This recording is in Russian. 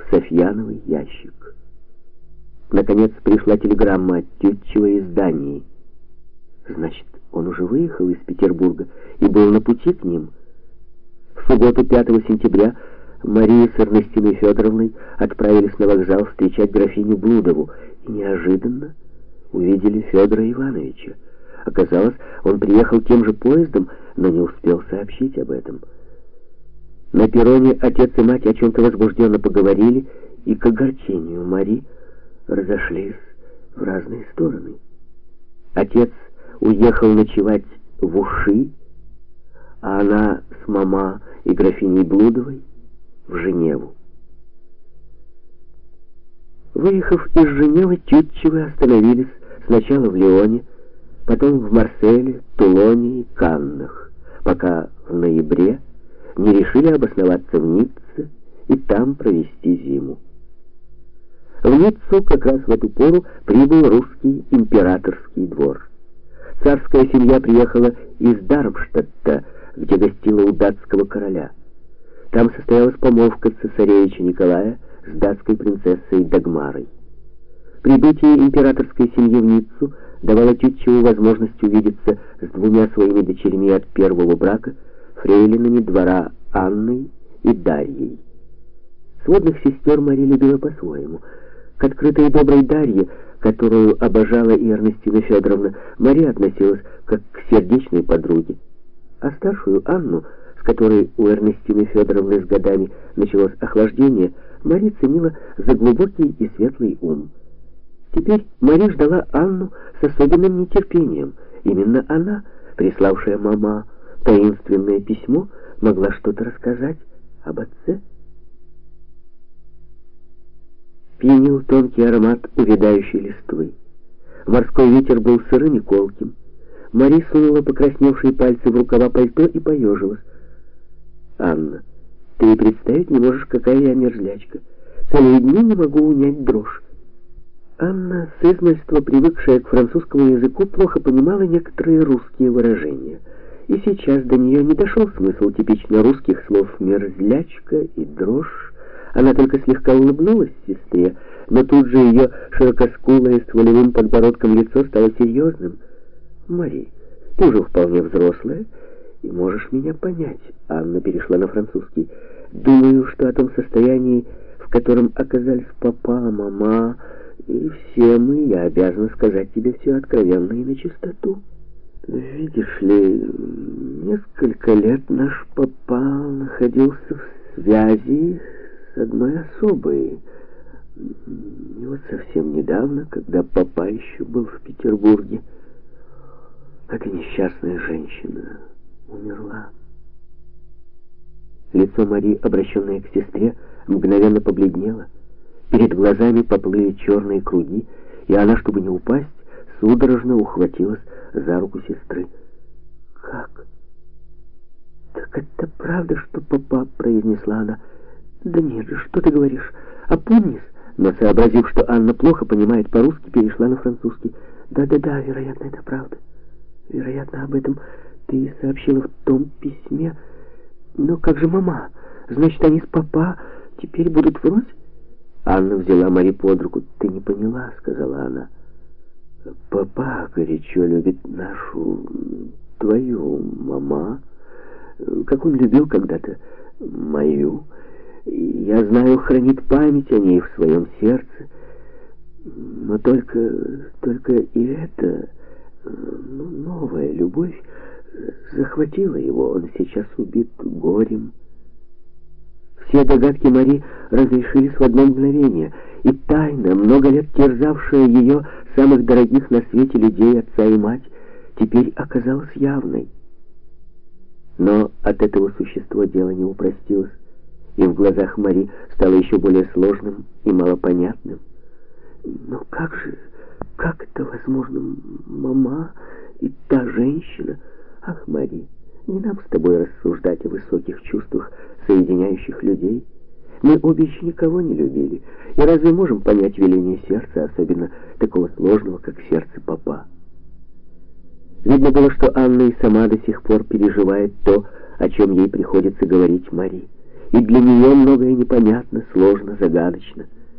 Софьяновый ящик. Наконец пришла телеграмма от Тютчева из Дании. Значит, он уже выехал из Петербурга и был на пути к ним. В субботу, 5 сентября, Мария с Эрнестиной Федоровной отправились на вокзал встречать графиню Блудову и неожиданно увидели Федора Ивановича. Оказалось, он приехал тем же поездом, но не успел сообщить об этом. На перроне отец и мать о чем-то возбужденно поговорили и, к огорчению Мари, разошлись в разные стороны. Отец уехал ночевать в Уши, а она с мама и графиней Блудовой в Женеву. Выехав из Женевы, Тютчевы остановились сначала в Лионе, потом в Марселе, Тулоне и Каннах, пока в ноябре не решили обосноваться в Ницце и там провести зиму. В Ниццу как раз в эту пору прибыл русский императорский двор. Царская семья приехала из Дармштадта, где гостила у датского короля. Там состоялась помолвка цесаревича Николая с датской принцессой Дагмарой. Прибытие императорской семьи в Ниццу давало Тютчеву возможность увидеться с двумя своими дочерьми от первого брака, фрейлинами двора Анной и Дарьей. Сводных сестер Мари любила по-своему. К открытой и доброй Дарье, которую обожала и Эрнестина Федоровна, Мария относилась как к сердечной подруге. А старшую Анну, с которой у Эрнестины Федоровны с годами началось охлаждение, Мария ценила за глубокий и светлый ум. Теперь Мария ждала Анну с особенным нетерпением. Именно она, приславшая мама таинственное письмо, могла что-то рассказать об отце. Пьянил тонкий аромат увядающей листвы. Морской ветер был сырым и колким. Мари сунула покрасневшие пальцы в рукава пальто и поежилась. «Анна, ты и представить не можешь, какая я мерзлячка. Целые дни не могу унять дрожь». Анна, с измольства привыкшая к французскому языку, плохо понимала некоторые русские выражения. И сейчас до нее не дошел смысл типично русских слов «мерзлячка» и «дрожь». Она только слегка улыбнулась сестре, но тут же ее широкоскулое с волевым подбородком лицо стало серьезным. «Мари, ты уже вполне взрослая и можешь меня понять». Анна перешла на французский. «Думаю, что о том состоянии, в котором оказались папа, мама и все мы, я обязана сказать тебе все откровенно и начистоту. Видишь ли, несколько лет наш папа находился в связи с одной особой. И вот совсем недавно, когда папа еще был в Петербурге, эта несчастная женщина умерла». Лицо Марии, обращенное к сестре, мгновенно побледнело. Перед глазами поплыли черные круги, и она, чтобы не упасть, судорожно ухватилась за руку сестры. «Как? Так это правда, что папа?» — произнесла она. «Да нет же, что ты говоришь? Опомнись!» Но, сообразив, что Анна плохо понимает по-русски, перешла на французский. «Да-да-да, вероятно, это правда. Вероятно, об этом ты сообщила в том письме. Но как же мама? Значит, они с папа теперь будут врозь?» Анна взяла Мари под руку. «Ты не поняла», — сказала она. «Папа горячо любит твою мама, как он любил когда-то мою. Я знаю, хранит память о ней в своем сердце. Но только и это, новая любовь захватила его. Он сейчас убит горем». Все догадки Мари разрешились в одно мгновение, и тайна, много лет терзавшая ее самых дорогих на свете людей, отца и мать, теперь оказалась явной. Но от этого существа дело не упростилось, и в глазах Мари стало еще более сложным и малопонятным. «Но как это возможно, мама и та женщина? Ах, Мари, не нам с тобой рассуждать о высоких чувствах, соединяющих людей. Мы обе еще никого не любили, и разве можем понять веление сердца, особенно такого сложного, как сердце папа?» Видно было, что Анна и сама до сих пор переживает то, о чем ей приходится говорить Мари. и для нее многое непонятно, сложно, загадочно.